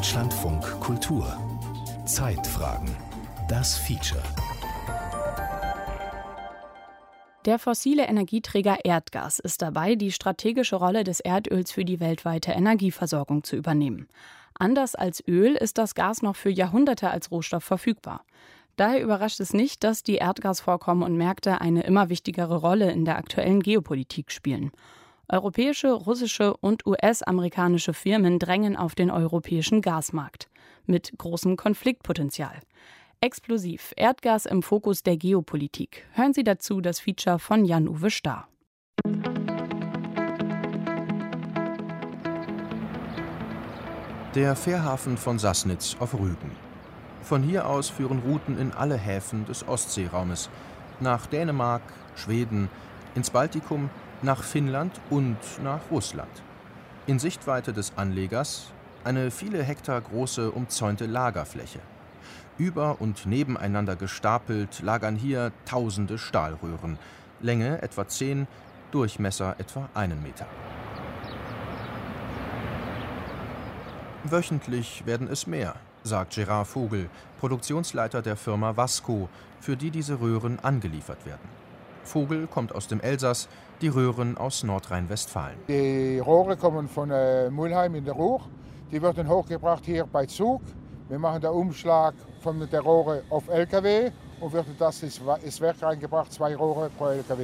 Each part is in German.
Deutschlandfunk Kultur. Zeitfragen. Das Feature. Der fossile Energieträger Erdgas ist dabei, die strategische Rolle des Erdöls für die weltweite Energieversorgung zu übernehmen. Anders als Öl ist das Gas noch für Jahrhunderte als Rohstoff verfügbar. Daher überrascht es nicht, dass die Erdgasvorkommen und Märkte eine immer wichtigere Rolle in der aktuellen Geopolitik spielen. Europäische, russische und US-amerikanische Firmen drängen auf den europäischen Gasmarkt mit großem Konfliktpotenzial. Explosiv, Erdgas im Fokus der Geopolitik. Hören Sie dazu das Feature von Jan-Uwe Stahr. Der Fährhafen von Sassnitz auf Rügen. Von hier aus führen Routen in alle Häfen des Ostseeraumes. Nach Dänemark, Schweden, ins Baltikum, nach Finnland und nach Russland. In Sichtweite des Anlegers eine viele Hektar große umzäunte Lagerfläche. Über- und nebeneinander gestapelt lagern hier tausende Stahlröhren. Länge etwa 10, Durchmesser etwa 1 Meter. Wöchentlich werden es mehr, sagt Gerard Vogel, Produktionsleiter der Firma Wasco, für die diese Röhren angeliefert werden. Vogel kommt aus dem Elsass, die Röhren aus Nordrhein-Westfalen. Die Rohre kommen von Mulheim in der Ruhr. Die werden hochgebracht hier bei Zug. Wir machen den Umschlag von der Rohre auf LKW und wird das ins Werk reingebracht, 2 Rohre pro LKW.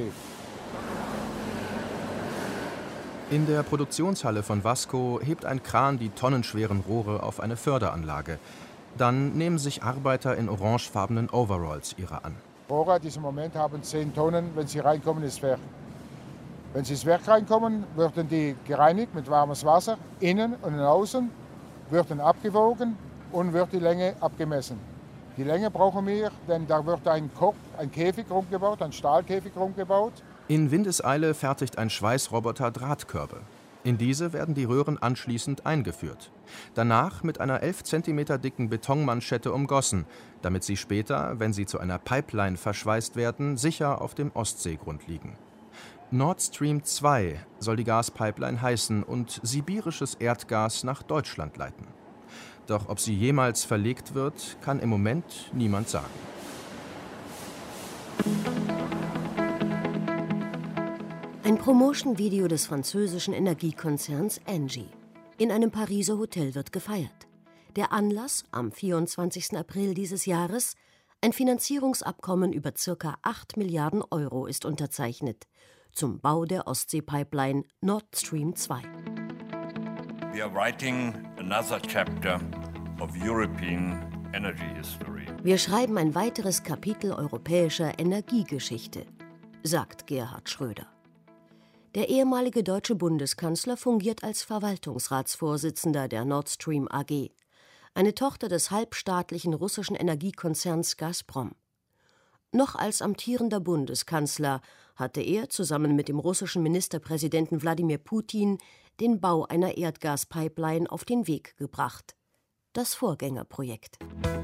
In der Produktionshalle von Wasco hebt ein Kran die tonnenschweren Rohre auf eine Förderanlage. Dann nehmen sich Arbeiter in orangefarbenen Overalls ihrer an. Rohre in diesem Moment haben 10 Tonnen, wenn sie reinkommen ins Werk. Wenn sie ins Werk reinkommen, werden die gereinigt mit warmes Wasser, innen und außen, werden abgewogen und wird die Länge abgemessen. Die Länge brauchen wir, denn da wird ein Käfig rumgebaut, ein Stahlkäfig rumgebaut. In Windeseile fertigt ein Schweißroboter Drahtkörbe. In diese werden die Röhren anschließend eingeführt. Danach mit einer 11 cm dicken Betonmanschette umgossen, damit sie später, wenn sie zu einer Pipeline verschweißt werden, sicher auf dem Ostseegrund liegen. Nord Stream 2 soll die Gaspipeline heißen und sibirisches Erdgas nach Deutschland leiten. Doch ob sie jemals verlegt wird, kann im Moment niemand sagen. Ein Promotion-Video des französischen Energiekonzerns Engie. In einem Pariser Hotel wird gefeiert. Der Anlass am 24. April dieses Jahres: ein Finanzierungsabkommen über ca. 8 Milliarden Euro ist unterzeichnet zum Bau der Ostsee-Pipeline Nord Stream 2. We are writing another chapter of European energy history. Wir schreiben ein weiteres Kapitel europäischer Energiegeschichte, sagt Gerhard Schröder. Der ehemalige deutsche Bundeskanzler fungiert als Verwaltungsratsvorsitzender der Nord Stream AG, eine Tochter des halbstaatlichen russischen Energiekonzerns Gazprom. Noch als amtierender Bundeskanzler hatte er zusammen mit dem russischen Ministerpräsidenten Wladimir Putin den Bau einer Erdgaspipeline auf den Weg gebracht. Das Vorgängerprojekt.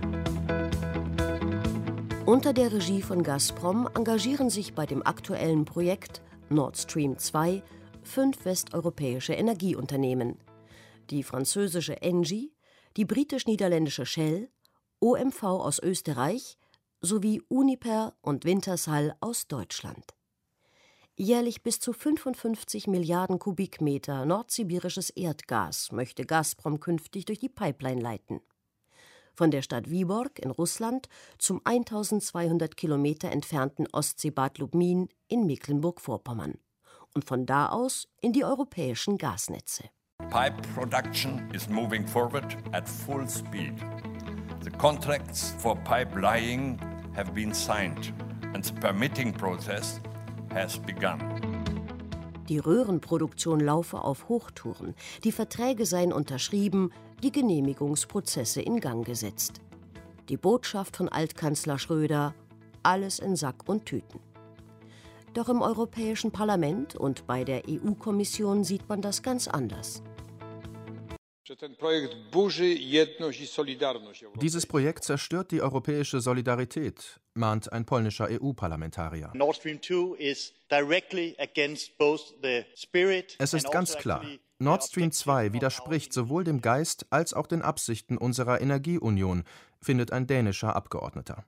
Unter der Regie von Gazprom engagieren sich bei dem aktuellen Projekt Nord Stream 2 5 westeuropäische Energieunternehmen: die französische Engie, die britisch-niederländische Shell, OMV aus Österreich sowie Uniper und Wintershall aus Deutschland. Jährlich bis zu 55 Milliarden Kubikmeter nordsibirisches Erdgas möchte Gazprom künftig durch die Pipeline leiten. Von der Stadt Vyborg in Russland zum 1200 Kilometer entfernten Ostseebad Lubmin in Mecklenburg-Vorpommern und von da aus in die europäischen Gasnetze. Pipe production is moving forward at full speed. The contracts for pipe laying have been signed and the permitting process has begun. Die Röhrenproduktion laufe auf Hochtouren, die Verträge seien unterschrieben, die Genehmigungsprozesse in Gang gesetzt. Die Botschaft von Altkanzler Schröder: alles in Sack und Tüten. Doch im Europäischen Parlament und bei der EU-Kommission sieht man das ganz anders. Dieses Projekt zerstört die europäische Solidarität, mahnt ein polnischer EU-Parlamentarier. Nord Stream 2 is directly against both the spirit. Es ist ganz klar, Nord Stream 2 widerspricht sowohl dem Geist als auch den Absichten unserer Energieunion, findet ein dänischer Abgeordneter.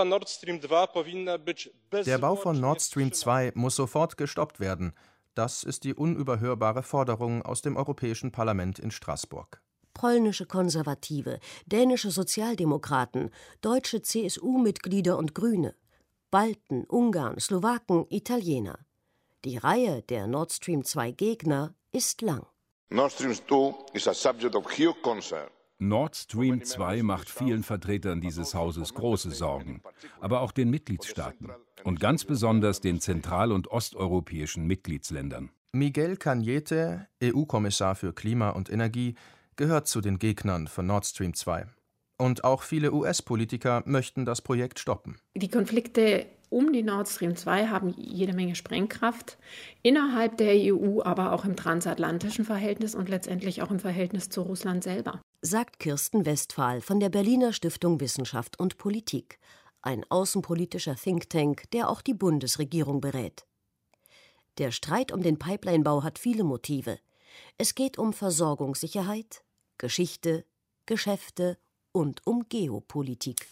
Der Bau von Nord Stream 2 muss sofort gestoppt werden. Das ist die unüberhörbare Forderung aus dem Europäischen Parlament in Straßburg. Polnische Konservative, dänische Sozialdemokraten, deutsche CSU-Mitglieder und Grüne, Balten, Ungarn, Slowaken, Italiener. Die Reihe der Nord Stream 2 Gegner ist lang. Nord Stream 2 is a subject of huge concern. Nord Stream 2 macht vielen Vertretern dieses Hauses große Sorgen, aber auch den Mitgliedstaaten und ganz besonders den zentral- und osteuropäischen Mitgliedsländern. Miguel Cañete, EU-Kommissar für Klima und Energie, gehört zu den Gegnern von Nord Stream 2. Und auch viele US-Politiker möchten das Projekt stoppen. Die Konflikte um die Nord Stream 2 haben jede Menge Sprengkraft, innerhalb der EU, aber auch im transatlantischen Verhältnis und letztendlich auch im Verhältnis zu Russland selber. Sagt Kirsten Westphal von der Berliner Stiftung Wissenschaft und Politik, ein außenpolitischer Think Tank, der auch die Bundesregierung berät. Der Streit um den Pipelinebau hat viele Motive. Es geht um Versorgungssicherheit, Geschichte, Geschäfte und um Geopolitik.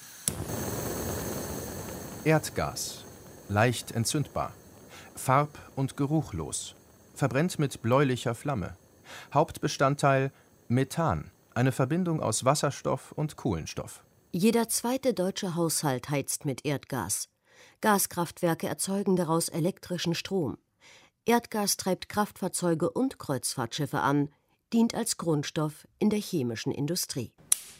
Erdgas. Leicht entzündbar. Farb- und geruchlos. Verbrennt mit bläulicher Flamme. Hauptbestandteil Methan, eine Verbindung aus Wasserstoff und Kohlenstoff. Jeder zweite deutsche Haushalt heizt mit Erdgas. Gaskraftwerke erzeugen daraus elektrischen Strom. Erdgas treibt Kraftfahrzeuge und Kreuzfahrtschiffe an, dient als Grundstoff in der chemischen Industrie.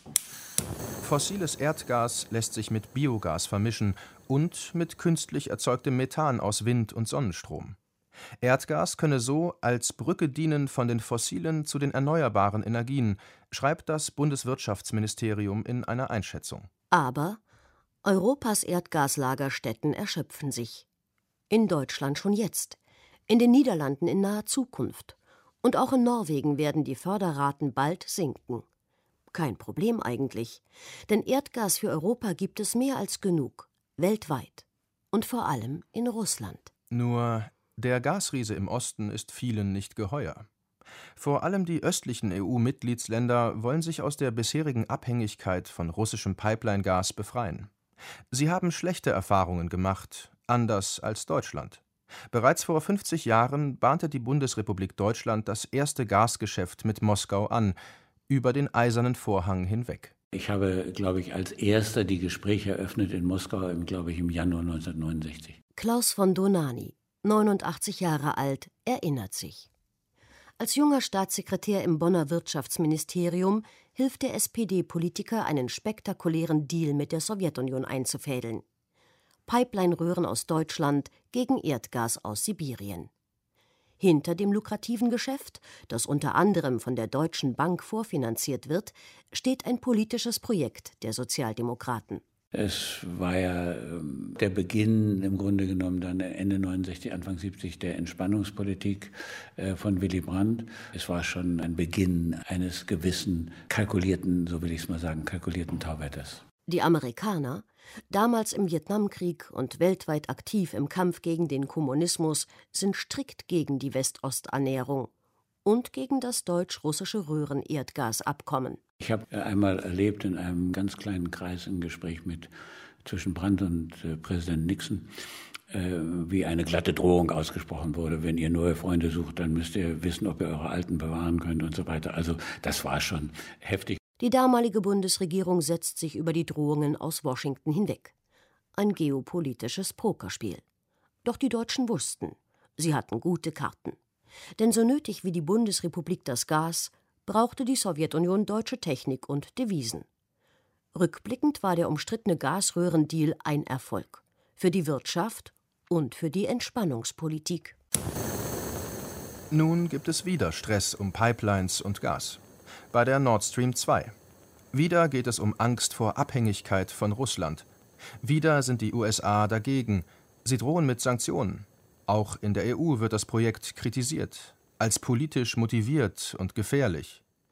Fossiles Erdgas lässt sich mit Biogas vermischen und mit künstlich erzeugtem Methan aus Wind- und Sonnenstrom. Erdgas könne so als Brücke dienen von den fossilen zu den erneuerbaren Energien, schreibt das Bundeswirtschaftsministerium in einer Einschätzung. Aber Europas Erdgaslagerstätten erschöpfen sich. In Deutschland schon jetzt, in den Niederlanden in naher Zukunft. Und auch in Norwegen werden die Förderraten bald sinken. Kein Problem eigentlich, denn Erdgas für Europa gibt es mehr als genug, weltweit. Und vor allem in Russland. Nur der Gasriese im Osten ist vielen nicht geheuer. Vor allem die östlichen EU-Mitgliedsländer wollen sich aus der bisherigen Abhängigkeit von russischem Pipeline-Gas befreien. Sie haben schlechte Erfahrungen gemacht, anders als Deutschland. Bereits vor 50 Jahren bahnte die Bundesrepublik Deutschland das erste Gasgeschäft mit Moskau an, über den Eisernen Vorhang hinweg. Ich habe, glaube ich, als erster die Gespräche eröffnet in Moskau, glaube ich, im Januar 1969. Klaus von Donani, 89 Jahre alt, erinnert sich. Als junger Staatssekretär im Bonner Wirtschaftsministerium hilft der SPD-Politiker, einen spektakulären Deal mit der Sowjetunion einzufädeln. Pipeline-Röhren aus Deutschland gegen Erdgas aus Sibirien. Hinter dem lukrativen Geschäft, das unter anderem von der Deutschen Bank vorfinanziert wird, steht ein politisches Projekt der Sozialdemokraten. Es war ja der Beginn im Grunde genommen dann Ende 69, Anfang 70 der Entspannungspolitik von Willy Brandt. Es war schon ein Beginn eines gewissen kalkulierten, so will ich es mal sagen, kalkulierten Tauwetters. Die Amerikaner, damals im Vietnamkrieg und weltweit aktiv im Kampf gegen den Kommunismus, sind strikt gegen die West-Ost-Annäherung und gegen das deutsch-russische Röhren-Erdgas-Abkommen. Ich habe einmal erlebt in einem ganz kleinen Kreis ein Gespräch zwischen Brandt und Präsident Nixon, wie eine glatte Drohung ausgesprochen wurde: Wenn ihr neue Freunde sucht, dann müsst ihr wissen, ob ihr eure alten bewahren könnt und so weiter. Also das war schon heftig. Die damalige Bundesregierung setzt sich über die Drohungen aus Washington hinweg. Ein geopolitisches Pokerspiel. Doch die Deutschen wussten, sie hatten gute Karten. Denn so nötig wie die Bundesrepublik das Gas, brauchte die Sowjetunion deutsche Technik und Devisen. Rückblickend war der umstrittene Gasröhrendeal ein Erfolg. Für die Wirtschaft und für die Entspannungspolitik. Nun gibt es wieder Stress um Pipelines und Gas. Bei der Nord Stream 2. Wieder geht es um Angst vor Abhängigkeit von Russland. Wieder sind die USA dagegen. Sie drohen mit Sanktionen. Auch in der EU wird das Projekt kritisiert, als politisch motiviert und gefährlich.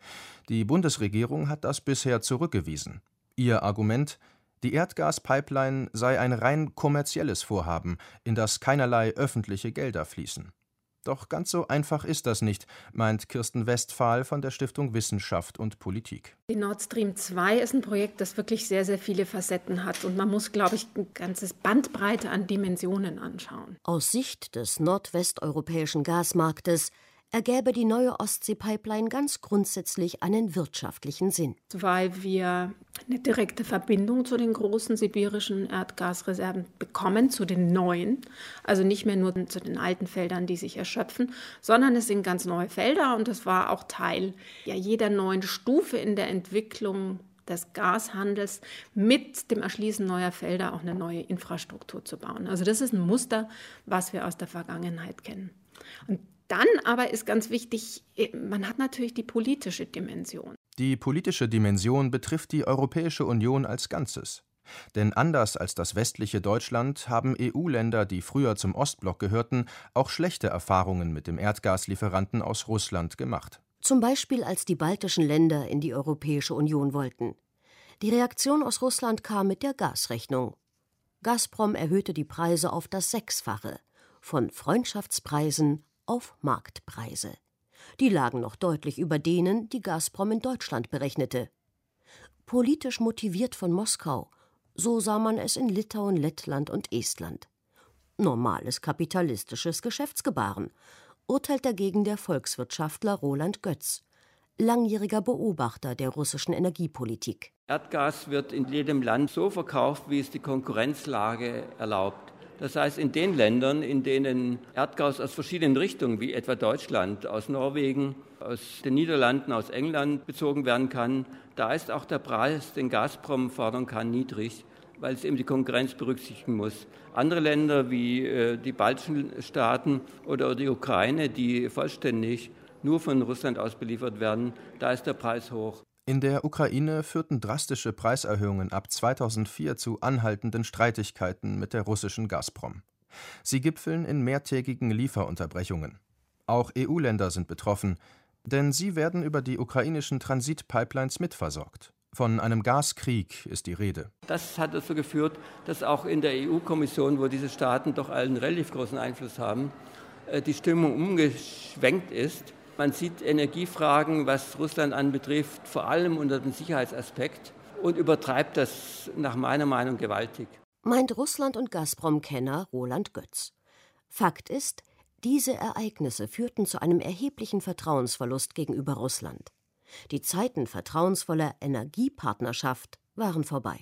Die Bundesregierung hat das bisher zurückgewiesen. Ihr Argument: Die Erdgaspipeline sei ein rein kommerzielles Vorhaben, in das keinerlei öffentliche Gelder fließen. Doch ganz so einfach ist das nicht, meint Kirsten Westphal von der Stiftung Wissenschaft und Politik. Die Nord Stream 2 ist ein Projekt, das wirklich sehr, sehr viele Facetten hat. Und man muss, glaube ich, ein ganzes Bandbreite an Dimensionen anschauen. Aus Sicht des nordwesteuropäischen Gasmarktes ergäbe die neue Ostsee-Pipeline ganz grundsätzlich einen wirtschaftlichen Sinn. Weil wir eine direkte Verbindung zu den großen sibirischen Erdgasreserven bekommen, zu den neuen. Also nicht mehr nur zu den alten Feldern, die sich erschöpfen, sondern es sind ganz neue Felder. Und das war auch Teil jeder neuen Stufe in der Entwicklung des Gashandels, mit dem Erschließen neuer Felder auch eine neue Infrastruktur zu bauen. Also das ist ein Muster, was wir aus der Vergangenheit kennen. Und dann aber ist ganz wichtig, man hat natürlich die politische Dimension. Die politische Dimension betrifft die Europäische Union als Ganzes. Denn anders als das westliche Deutschland haben EU-Länder, die früher zum Ostblock gehörten, auch schlechte Erfahrungen mit dem Erdgaslieferanten aus Russland gemacht. Zum Beispiel als die baltischen Länder in die Europäische Union wollten. Die Reaktion aus Russland kam mit der Gasrechnung. Gazprom erhöhte die Preise auf das Sechsfache, von Freundschaftspreisen auf Marktpreise. Die lagen noch deutlich über denen, die Gazprom in Deutschland berechnete. Politisch motiviert von Moskau, so sah man es in Litauen, Lettland und Estland. Normales kapitalistisches Geschäftsgebaren, urteilt dagegen der Volkswirtschaftler Roland Götz, langjähriger Beobachter der russischen Energiepolitik. Erdgas wird in jedem Land so verkauft, wie es die Konkurrenzlage erlaubt. Das heißt, in den Ländern, in denen Erdgas aus verschiedenen Richtungen, wie etwa Deutschland, aus Norwegen, aus den Niederlanden, aus England bezogen werden kann, da ist auch der Preis, den Gazprom fordern kann, niedrig, weil es eben die Konkurrenz berücksichtigen muss. Andere Länder wie die baltischen Staaten oder die Ukraine, die vollständig nur von Russland aus beliefert werden, da ist der Preis hoch. In der Ukraine führten drastische Preiserhöhungen ab 2004 zu anhaltenden Streitigkeiten mit der russischen Gazprom. Sie gipfeln in mehrtägigen Lieferunterbrechungen. Auch EU-Länder sind betroffen, denn sie werden über die ukrainischen Transitpipelines mitversorgt. Von einem Gaskrieg ist die Rede. Das hat dazu geführt, dass auch in der EU-Kommission, wo diese Staaten doch einen relativ großen Einfluss haben, die Stimmung umgeschwenkt ist. Man sieht Energiefragen, was Russland anbetrifft, vor allem unter dem Sicherheitsaspekt und übertreibt das nach meiner Meinung gewaltig. Meint Russland- und Gazprom-Kenner Roland Götz. Fakt ist, diese Ereignisse führten zu einem erheblichen Vertrauensverlust gegenüber Russland. Die Zeiten vertrauensvoller Energiepartnerschaft waren vorbei.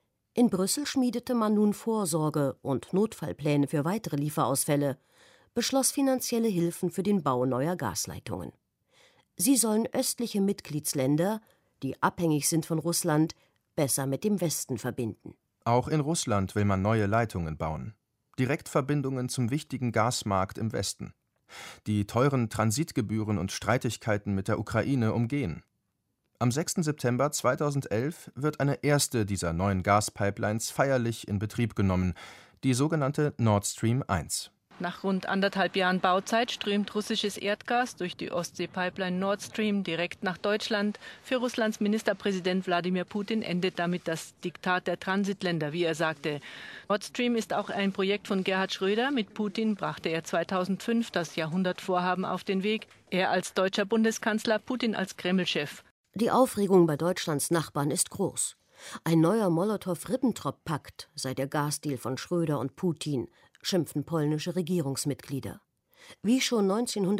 In Brüssel schmiedete man nun Vorsorge- und Notfallpläne für weitere Lieferausfälle, beschloss finanzielle Hilfen für den Bau neuer Gasleitungen. Sie sollen östliche Mitgliedsländer, die abhängig sind von Russland, besser mit dem Westen verbinden. Auch in Russland will man neue Leitungen bauen. Direktverbindungen zum wichtigen Gasmarkt im Westen. Die teuren Transitgebühren und Streitigkeiten mit der Ukraine umgehen. Am 6. September 2011 wird eine erste dieser neuen Gaspipelines feierlich in Betrieb genommen, die sogenannte Nord Stream 1. Nach rund 1,5 Jahren Bauzeit strömt russisches Erdgas durch die Ostsee-Pipeline Nord Stream direkt nach Deutschland. Für Russlands Ministerpräsident Wladimir Putin endet damit das Diktat der Transitländer, wie er sagte. Nord Stream ist auch ein Projekt von Gerhard Schröder. Mit Putin brachte er 2005 das Jahrhundertvorhaben auf den Weg. Er als deutscher Bundeskanzler, Putin als Kreml-Chef. Die Aufregung bei Deutschlands Nachbarn ist groß. Ein neuer Molotow-Ribbentrop-Pakt sei der Gasdeal von Schröder und Putin, schimpfen polnische Regierungsmitglieder. Wie schon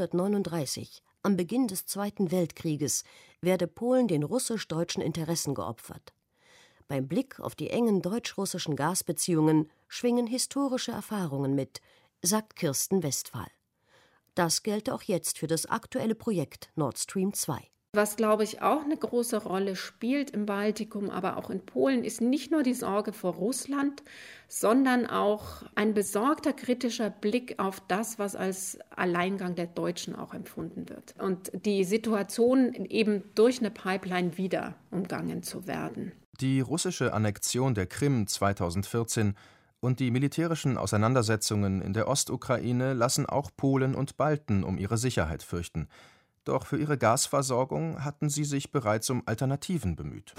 1939, am Beginn des Zweiten Weltkrieges, werde Polen den russisch-deutschen Interessen geopfert. Beim Blick auf die engen deutsch-russischen Gasbeziehungen schwingen historische Erfahrungen mit, sagt Kirsten Westphal. Das gelte auch jetzt für das aktuelle Projekt Nord Stream 2. Was, glaube ich, auch eine große Rolle spielt im Baltikum, aber auch in Polen, ist nicht nur die Sorge vor Russland, sondern auch ein besorgter, kritischer Blick auf das, was als Alleingang der Deutschen auch empfunden wird. Und die Situation eben durch eine Pipeline wieder umgangen zu werden. Die russische Annexion der Krim 2014 und die militärischen Auseinandersetzungen in der Ostukraine lassen auch Polen und Balten um ihre Sicherheit fürchten. Doch für ihre Gasversorgung hatten sie sich bereits um Alternativen bemüht.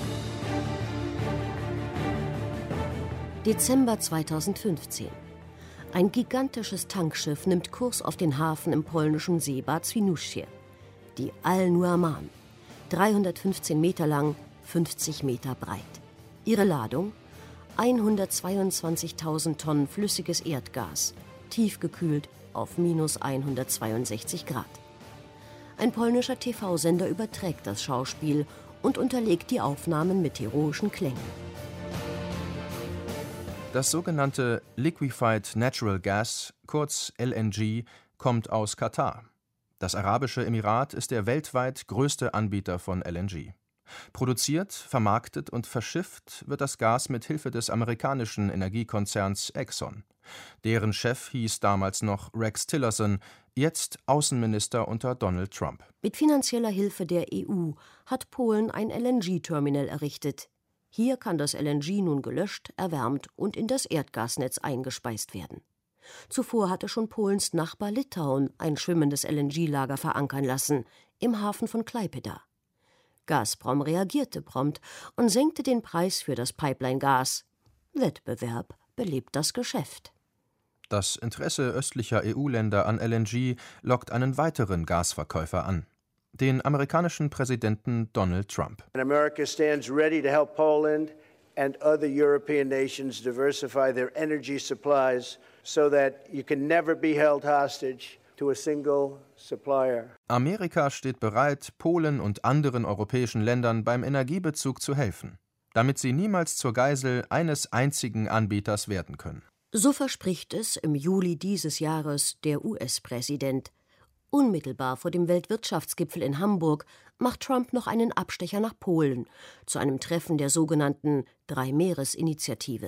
Dezember 2015. Ein gigantisches Tankschiff nimmt Kurs auf den Hafen im polnischen Seebad Świnoujście. Die Al-Nuaman, 315 Meter lang, 50 Meter breit. Ihre Ladung? 122.000 Tonnen flüssiges Erdgas, tiefgekühlt auf minus 162 Grad. Ein polnischer TV-Sender überträgt das Schauspiel und unterlegt die Aufnahmen mit heroischen Klängen. Das sogenannte Liquefied Natural Gas, kurz LNG, kommt aus Katar. Das Arabische Emirat ist der weltweit größte Anbieter von LNG. Produziert, vermarktet und verschifft wird das Gas mit Hilfe des amerikanischen Energiekonzerns Exxon. Deren Chef hieß damals noch Rex Tillerson, jetzt Außenminister unter Donald Trump. Mit finanzieller Hilfe der EU hat Polen ein LNG-Terminal errichtet. Hier kann das LNG nun gelöscht, erwärmt und in das Erdgasnetz eingespeist werden. Zuvor hatte schon Polens Nachbar Litauen ein schwimmendes LNG-Lager verankern lassen, im Hafen von Klaipėda. Gazprom reagierte prompt und senkte den Preis für das Pipeline-Gas. Wettbewerb belebt das Geschäft. Das Interesse östlicher EU-Länder an LNG lockt einen weiteren Gasverkäufer an: den amerikanischen Präsidenten Donald Trump. America stands ready to help Poland and other European nations diversify their energy supplies so that you can never be held hostage to a single supplier. Amerika steht bereit, Polen und anderen europäischen Ländern beim Energiebezug zu helfen, damit sie niemals zur Geisel eines einzigen Anbieters werden können. So verspricht es im Juli dieses Jahres der US-Präsident. Unmittelbar vor dem Weltwirtschaftsgipfel in Hamburg macht Trump noch einen Abstecher nach Polen zu einem Treffen der sogenannten Drei-Meeres-Initiative.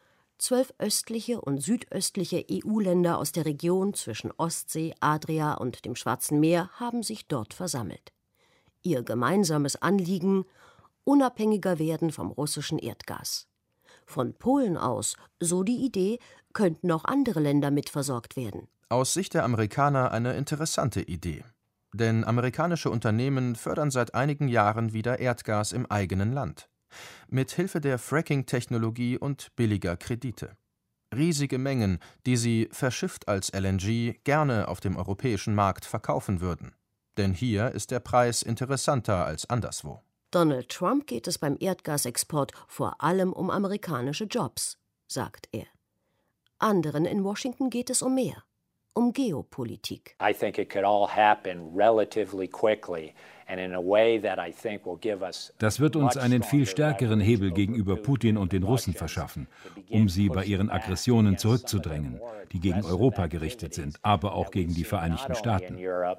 12 östliche und südöstliche EU-Länder aus der Region zwischen Ostsee, Adria und dem Schwarzen Meer haben sich dort versammelt. Ihr gemeinsames Anliegen: unabhängiger werden vom russischen Erdgas. Von Polen aus, so die Idee, könnten auch andere Länder mitversorgt werden. Aus Sicht der Amerikaner eine interessante Idee. Denn amerikanische Unternehmen fördern seit einigen Jahren wieder Erdgas im eigenen Land. Mit Hilfe der Fracking-Technologie und billiger Kredite. Riesige Mengen, die sie, verschifft als LNG, gerne auf dem europäischen Markt verkaufen würden. Denn hier ist der Preis interessanter als anderswo. Donald Trump geht es beim Erdgasexport vor allem um amerikanische Jobs, sagt er. Anderen in Washington geht es um mehr. Um Geopolitik. Das wird uns einen viel stärkeren Hebel gegenüber Putin und den Russen verschaffen, um sie bei ihren Aggressionen zurückzudrängen, die gegen Europa gerichtet sind, aber auch gegen die Vereinigten Staaten.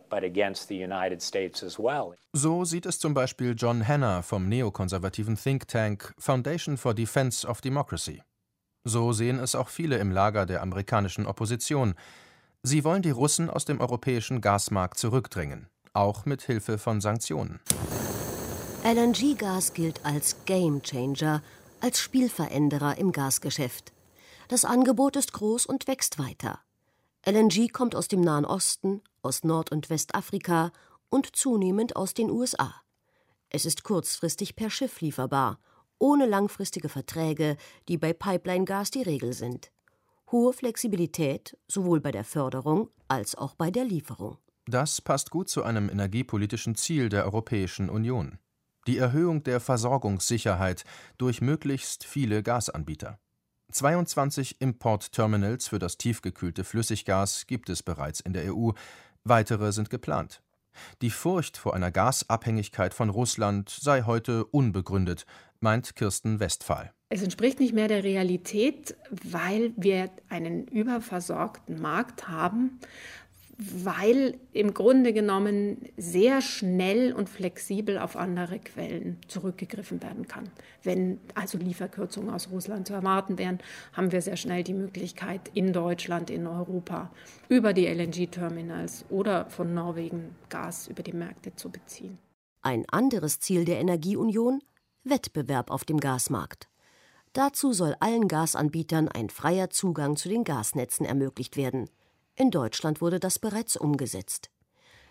So sieht es zum Beispiel John Hanna vom neokonservativen Think Tank Foundation for Defense of Democracy. So sehen es auch viele im Lager der amerikanischen Opposition. Sie wollen die Russen aus dem europäischen Gasmarkt zurückdrängen, auch mit Hilfe von Sanktionen. LNG-Gas gilt als Gamechanger, als Spielveränderer im Gasgeschäft. Das Angebot ist groß und wächst weiter. LNG kommt aus dem Nahen Osten, aus Nord- und Westafrika und zunehmend aus den USA. Es ist kurzfristig per Schiff lieferbar, ohne langfristige Verträge, die bei Pipeline-Gas die Regel sind. Hohe Flexibilität, sowohl bei der Förderung als auch bei der Lieferung. Das passt gut zu einem energiepolitischen Ziel der Europäischen Union: die Erhöhung der Versorgungssicherheit durch möglichst viele Gasanbieter. 22 Importterminals für das tiefgekühlte Flüssiggas gibt es bereits in der EU, weitere sind geplant. Die Furcht vor einer Gasabhängigkeit von Russland sei heute unbegründet, meint Kirsten Westphal. Es entspricht nicht mehr der Realität, weil wir einen überversorgten Markt haben, weil im Grunde genommen sehr schnell und flexibel auf andere Quellen zurückgegriffen werden kann. Wenn also Lieferkürzungen aus Russland zu erwarten wären, haben wir sehr schnell die Möglichkeit, in Deutschland, in Europa, über die LNG-Terminals oder von Norwegen Gas über die Märkte zu beziehen. Ein anderes Ziel der Energieunion: Wettbewerb auf dem Gasmarkt. Dazu soll allen Gasanbietern ein freier Zugang zu den Gasnetzen ermöglicht werden. In Deutschland wurde das bereits umgesetzt.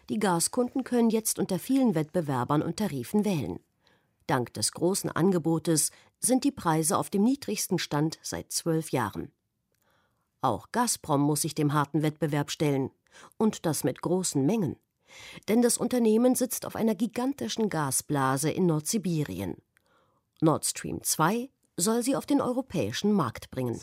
Die Gaskunden können jetzt unter vielen Wettbewerbern und Tarifen wählen. Dank des großen Angebotes sind die Preise auf dem niedrigsten Stand seit 12 Jahren. Auch Gazprom muss sich dem harten Wettbewerb stellen. Und das mit großen Mengen. Denn das Unternehmen sitzt auf einer gigantischen Gasblase in Nordsibirien. Nord Stream 2 soll sie auf den europäischen Markt bringen.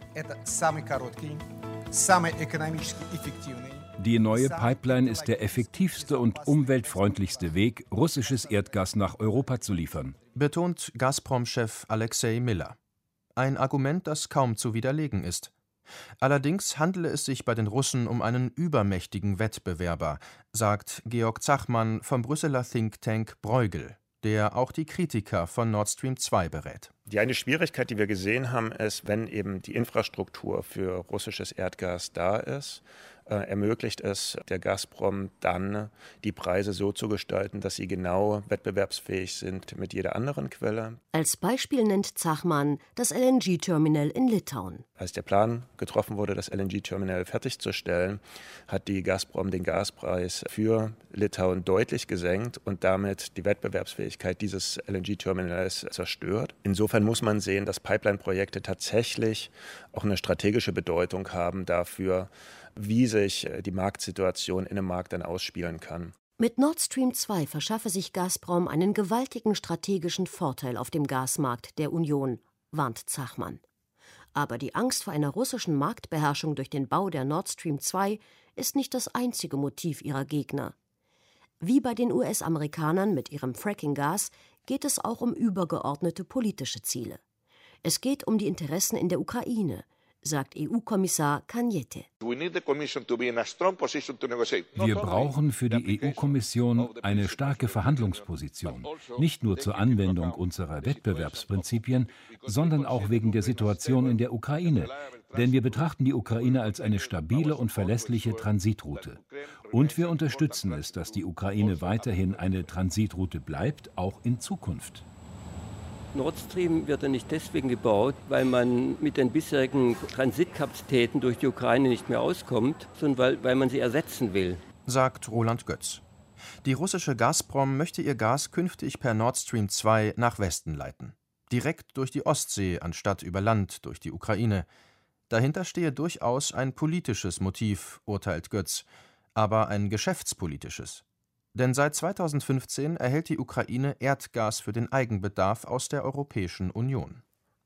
Die neue Pipeline ist der effektivste und umweltfreundlichste Weg, russisches Erdgas nach Europa zu liefern, betont Gazprom-Chef Alexei Miller. Ein Argument, das kaum zu widerlegen ist. Allerdings handele es sich bei den Russen um einen übermächtigen Wettbewerber, sagt Georg Zachmann vom Brüsseler Think Tank Bruegel, der auch die Kritiker von Nord Stream 2 berät. Die eine Schwierigkeit, die wir gesehen haben, ist, wenn eben die Infrastruktur für russisches Erdgas da ist, ermöglicht es der Gazprom dann, die Preise so zu gestalten, dass sie genau wettbewerbsfähig sind mit jeder anderen Quelle. Als Beispiel nennt Zachmann das LNG-Terminal in Litauen. Als der Plan getroffen wurde, das LNG-Terminal fertigzustellen, hat die Gazprom den Gaspreis für Litauen deutlich gesenkt und damit die Wettbewerbsfähigkeit dieses LNG-Terminals zerstört. Insofern muss man sehen, dass Pipeline-Projekte tatsächlich auch eine strategische Bedeutung haben dafür, wie sich die Marktsituation in einem Markt dann ausspielen kann. Mit Nord Stream 2 verschaffe sich Gazprom einen gewaltigen strategischen Vorteil auf dem Gasmarkt der Union, warnt Zachmann. Aber die Angst vor einer russischen Marktbeherrschung durch den Bau der Nord Stream 2 ist nicht das einzige Motiv ihrer Gegner. Wie bei den US-Amerikanern mit ihrem Fracking-Gas geht es auch um übergeordnete politische Ziele. Es geht um die Interessen in der Ukraine, sagt EU-Kommissar Cañete. Wir brauchen für die EU-Kommission eine starke Verhandlungsposition, nicht nur zur Anwendung unserer Wettbewerbsprinzipien, sondern auch wegen der Situation in der Ukraine. Denn wir betrachten die Ukraine als eine stabile und verlässliche Transitroute. Und wir unterstützen es, dass die Ukraine weiterhin eine Transitroute bleibt, auch in Zukunft. Nord Stream wird ja nicht deswegen gebaut, weil man mit den bisherigen Transitkapazitäten durch die Ukraine nicht mehr auskommt, sondern weil man sie ersetzen will, sagt Roland Götz. Die russische Gazprom möchte ihr Gas künftig per Nord Stream 2 nach Westen leiten. Direkt durch die Ostsee, anstatt über Land durch die Ukraine. Dahinter stehe durchaus ein politisches Motiv, urteilt Götz, aber ein geschäftspolitisches. Denn seit 2015 erhält die Ukraine Erdgas für den Eigenbedarf aus der Europäischen Union.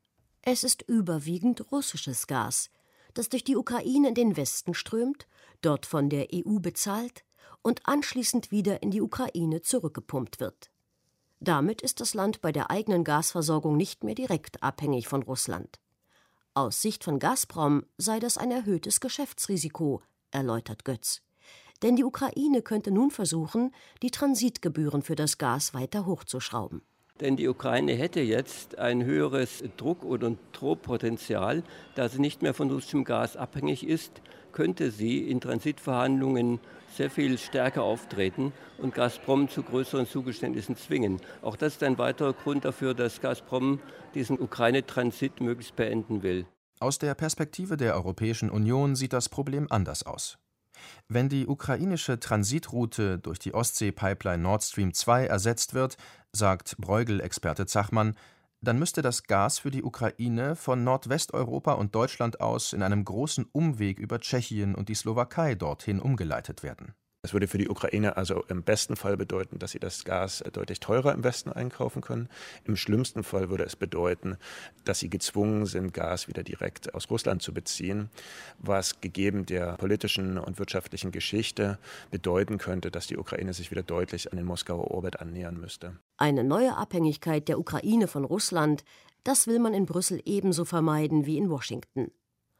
Es ist überwiegend russisches Gas, das durch die Ukraine in den Westen strömt, dort von der EU bezahlt und anschließend wieder in die Ukraine zurückgepumpt wird. Damit ist das Land bei der eigenen Gasversorgung nicht mehr direkt abhängig von Russland. Aus Sicht von Gazprom sei das ein erhöhtes Geschäftsrisiko, erläutert Götz. Denn die Ukraine könnte nun versuchen, die Transitgebühren für das Gas weiter hochzuschrauben. Denn die Ukraine hätte jetzt ein höheres Druck- oder Drohpotenzial. Da sie nicht mehr von russischem Gas abhängig ist, könnte sie in Transitverhandlungen sehr viel stärker auftreten und Gazprom zu größeren Zugeständnissen zwingen. Auch das ist ein weiterer Grund dafür, dass Gazprom diesen Ukraine-Transit möglichst beenden will. Aus der Perspektive der Europäischen Union sieht das Problem anders aus. Wenn die ukrainische Transitroute durch die Ostsee-Pipeline Nord Stream 2 ersetzt wird, sagt Bruegel-Experte Zachmann, dann müsste das Gas für die Ukraine von Nordwesteuropa und Deutschland aus in einem großen Umweg über Tschechien und die Slowakei dorthin umgeleitet werden. Das würde für die Ukraine also im besten Fall bedeuten, dass sie das Gas deutlich teurer im Westen einkaufen können. Im schlimmsten Fall würde es bedeuten, dass sie gezwungen sind, Gas wieder direkt aus Russland zu beziehen, was gegeben der politischen und wirtschaftlichen Geschichte bedeuten könnte, dass die Ukraine sich wieder deutlich an den Moskauer Orbit annähern müsste. Eine neue Abhängigkeit der Ukraine von Russland, das will man in Brüssel ebenso vermeiden wie in Washington.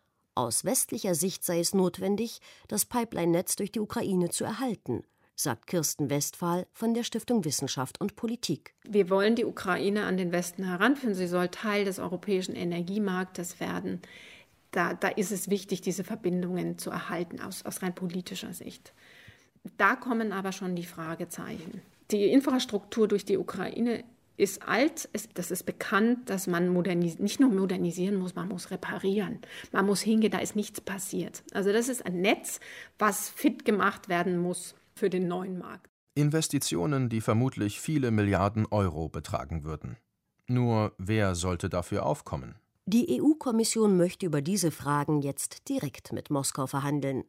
Aus westlicher Sicht sei es notwendig, das Pipeline-Netz durch die Ukraine zu erhalten, sagt Kirsten Westphal von der Stiftung Wissenschaft und Politik. Wir wollen die Ukraine an den Westen heranführen. Sie soll Teil des europäischen Energiemarktes werden. Da ist es wichtig, diese Verbindungen zu erhalten, aus rein politischer Sicht. Da kommen aber schon die Fragezeichen. Die Infrastruktur durch die Ukraine ist alt, das ist bekannt, dass man nicht nur modernisieren muss, man muss reparieren. Man muss hingehen, da ist nichts passiert. Also das ist ein Netz, was fit gemacht werden muss für den neuen Markt. Investitionen, die vermutlich viele Milliarden Euro betragen würden. Nur wer sollte dafür aufkommen? Die EU-Kommission möchte über diese Fragen jetzt direkt mit Moskau verhandeln.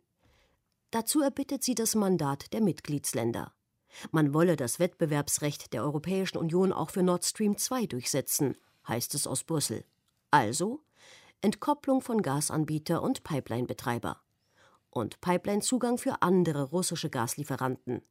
Dazu erbittet sie das Mandat der Mitgliedsländer. Man wolle das Wettbewerbsrecht der Europäischen Union auch für Nord Stream 2 durchsetzen, heißt es aus Brüssel. Also Entkopplung von Gasanbieter und Pipeline-Betreiber. Und Pipeline-Zugang für andere russische Gaslieferanten.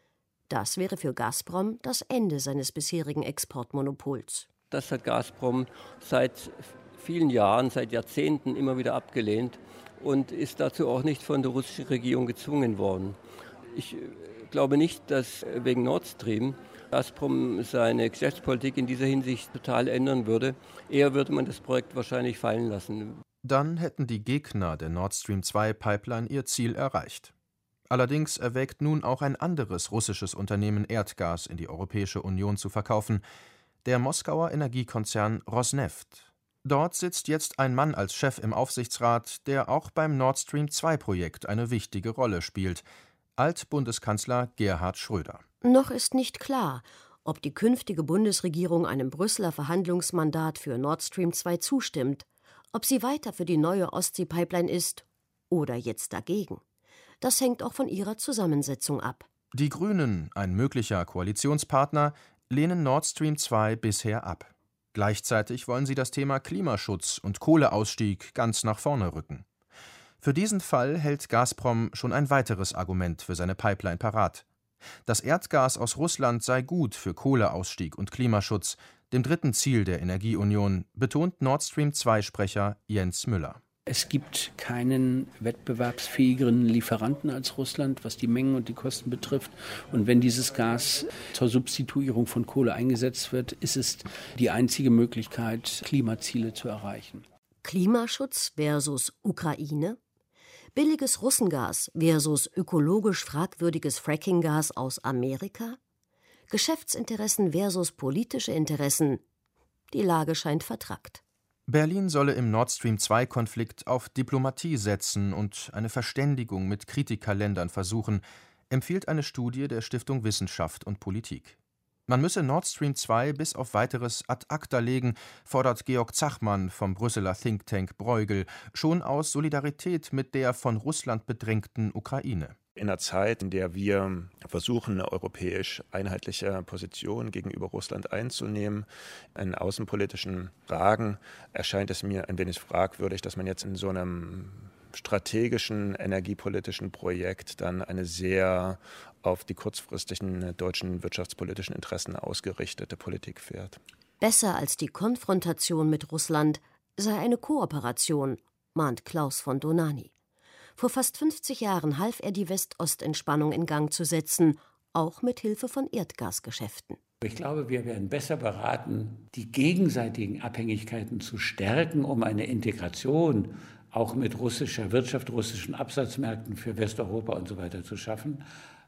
Das wäre für Gazprom das Ende seines bisherigen Exportmonopols. Das hat Gazprom seit vielen Jahren, seit Jahrzehnten immer wieder abgelehnt und ist dazu auch nicht von der russischen Regierung gezwungen worden. Ich glaube nicht, dass wegen Nord Stream Gazprom seine Geschäftspolitik in dieser Hinsicht total ändern würde. Eher würde man das Projekt wahrscheinlich fallen lassen. Dann hätten die Gegner der Nord Stream 2 Pipeline ihr Ziel erreicht. Allerdings erwägt nun auch ein anderes russisches Unternehmen Erdgas in die Europäische Union zu verkaufen, der Moskauer Energiekonzern Rosneft. Dort sitzt jetzt ein Mann als Chef im Aufsichtsrat, der auch beim Nord Stream 2 Projekt eine wichtige Rolle spielt: Altbundeskanzler Gerhard Schröder. Noch ist nicht klar, ob die künftige Bundesregierung einem Brüsseler Verhandlungsmandat für Nord Stream 2 zustimmt, ob sie weiter für die neue Ostsee-Pipeline ist oder jetzt dagegen. Das hängt auch von ihrer Zusammensetzung ab. Die Grünen, ein möglicher Koalitionspartner, lehnen Nord Stream 2 bisher ab. Gleichzeitig wollen sie das Thema Klimaschutz und Kohleausstieg ganz nach vorne rücken. Für diesen Fall hält Gazprom schon ein weiteres Argument für seine Pipeline parat. Das Erdgas aus Russland sei gut für Kohleausstieg und Klimaschutz, dem dritten Ziel der Energieunion, betont Nord Stream 2-Sprecher Jens Müller. Es gibt keinen wettbewerbsfähigeren Lieferanten als Russland, was die Mengen und die Kosten betrifft. Und wenn dieses Gas zur Substituierung von Kohle eingesetzt wird, ist es die einzige Möglichkeit, Klimaziele zu erreichen. Klimaschutz versus Ukraine? Billiges Russengas versus ökologisch fragwürdiges Frackinggas aus Amerika? Geschäftsinteressen versus politische Interessen? Die Lage scheint vertrackt. Berlin solle im Nord Stream 2-Konflikt auf Diplomatie setzen und eine Verständigung mit Kritikerländern versuchen, empfiehlt eine Studie der Stiftung Wissenschaft und Politik. Man müsse Nord Stream 2 bis auf Weiteres ad acta legen, fordert Georg Zachmann vom Brüsseler Thinktank Bruegel, schon aus Solidarität mit der von Russland bedrängten Ukraine. In einer Zeit, in der wir versuchen, eine europäisch einheitliche Position gegenüber Russland einzunehmen, in außenpolitischen Fragen, erscheint es mir ein wenig fragwürdig, dass man jetzt in so einem strategischen energiepolitischen Projekt dann eine sehr auf die kurzfristigen deutschen wirtschaftspolitischen Interessen ausgerichtete Politik fährt. Besser als die Konfrontation mit Russland sei eine Kooperation, mahnt Klaus von Donani. Vor fast 50 Jahren half er, die West-Ost-Entspannung in Gang zu setzen, auch mit Hilfe von Erdgasgeschäften. Ich glaube, wir wären besser beraten, die gegenseitigen Abhängigkeiten zu stärken, um eine Integration auch mit russischer Wirtschaft, russischen Absatzmärkten für Westeuropa und so weiter zu schaffen,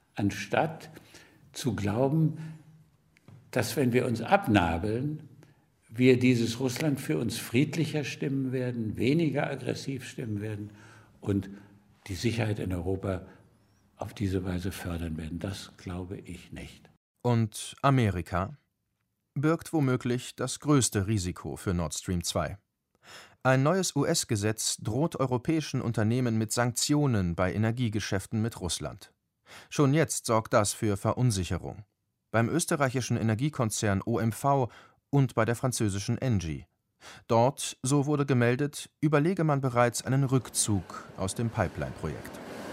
anstatt zu glauben, dass, wenn wir uns abnabeln, wir dieses Russland für uns friedlicher stimmen werden, weniger aggressiv stimmen werden und die Sicherheit in Europa auf diese Weise fördern werden. Das glaube ich nicht. Und Amerika birgt womöglich das größte Risiko für Nord Stream 2. Ein neues US-Gesetz droht europäischen Unternehmen mit Sanktionen bei Energiegeschäften mit Russland. Schon jetzt sorgt das für Verunsicherung. Beim österreichischen Energiekonzern OMV und bei der französischen Engie. Dort, so wurde gemeldet, überlege man bereits einen Rückzug aus dem Pipeline-Projekt.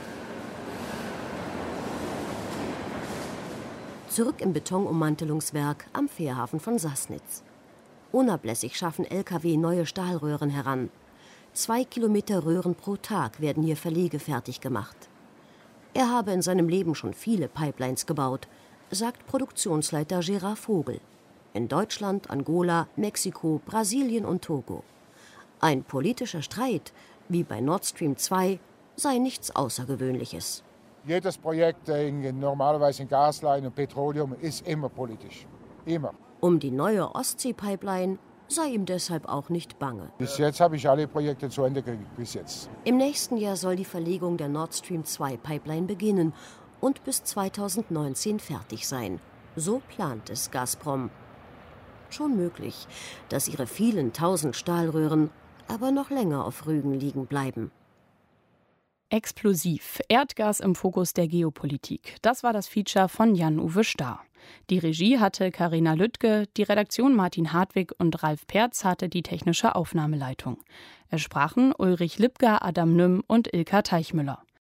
Zurück im Betonummantelungswerk am Fährhafen von Sassnitz. Unablässig schaffen Lkw neue Stahlröhren heran. 2 Kilometer Röhren pro Tag werden hier verlegefertig gemacht. Er habe in seinem Leben schon viele Pipelines gebaut, sagt Produktionsleiter Gerard Vogel. In Deutschland, Angola, Mexiko, Brasilien und Togo. Ein politischer Streit, wie bei Nord Stream 2, sei nichts Außergewöhnliches. Jedes Projekt normalerweise in Gaslein und Petroleum ist immer politisch. Immer. Um die neue Ostsee-Pipeline sei ihm deshalb auch nicht bange. Bis jetzt habe ich alle Projekte zu Ende gekriegt, bis jetzt. Im nächsten Jahr soll die Verlegung der Nord Stream 2 Pipeline beginnen und bis 2019 fertig sein. So plant es Gazprom. Schon möglich, dass ihre vielen tausend Stahlröhren aber noch länger auf Rügen liegen bleiben. Explosiv. Erdgas im Fokus der Geopolitik. Das war das Feature von Jan-Uwe Stahr. Die Regie hatte Carina Lüttke, die Redaktion Martin Hartwig und Ralf Perz hatte die technische Aufnahmeleitung. Es sprachen Ulrich Lipger, Adam Nümm und Ilka Teichmüller.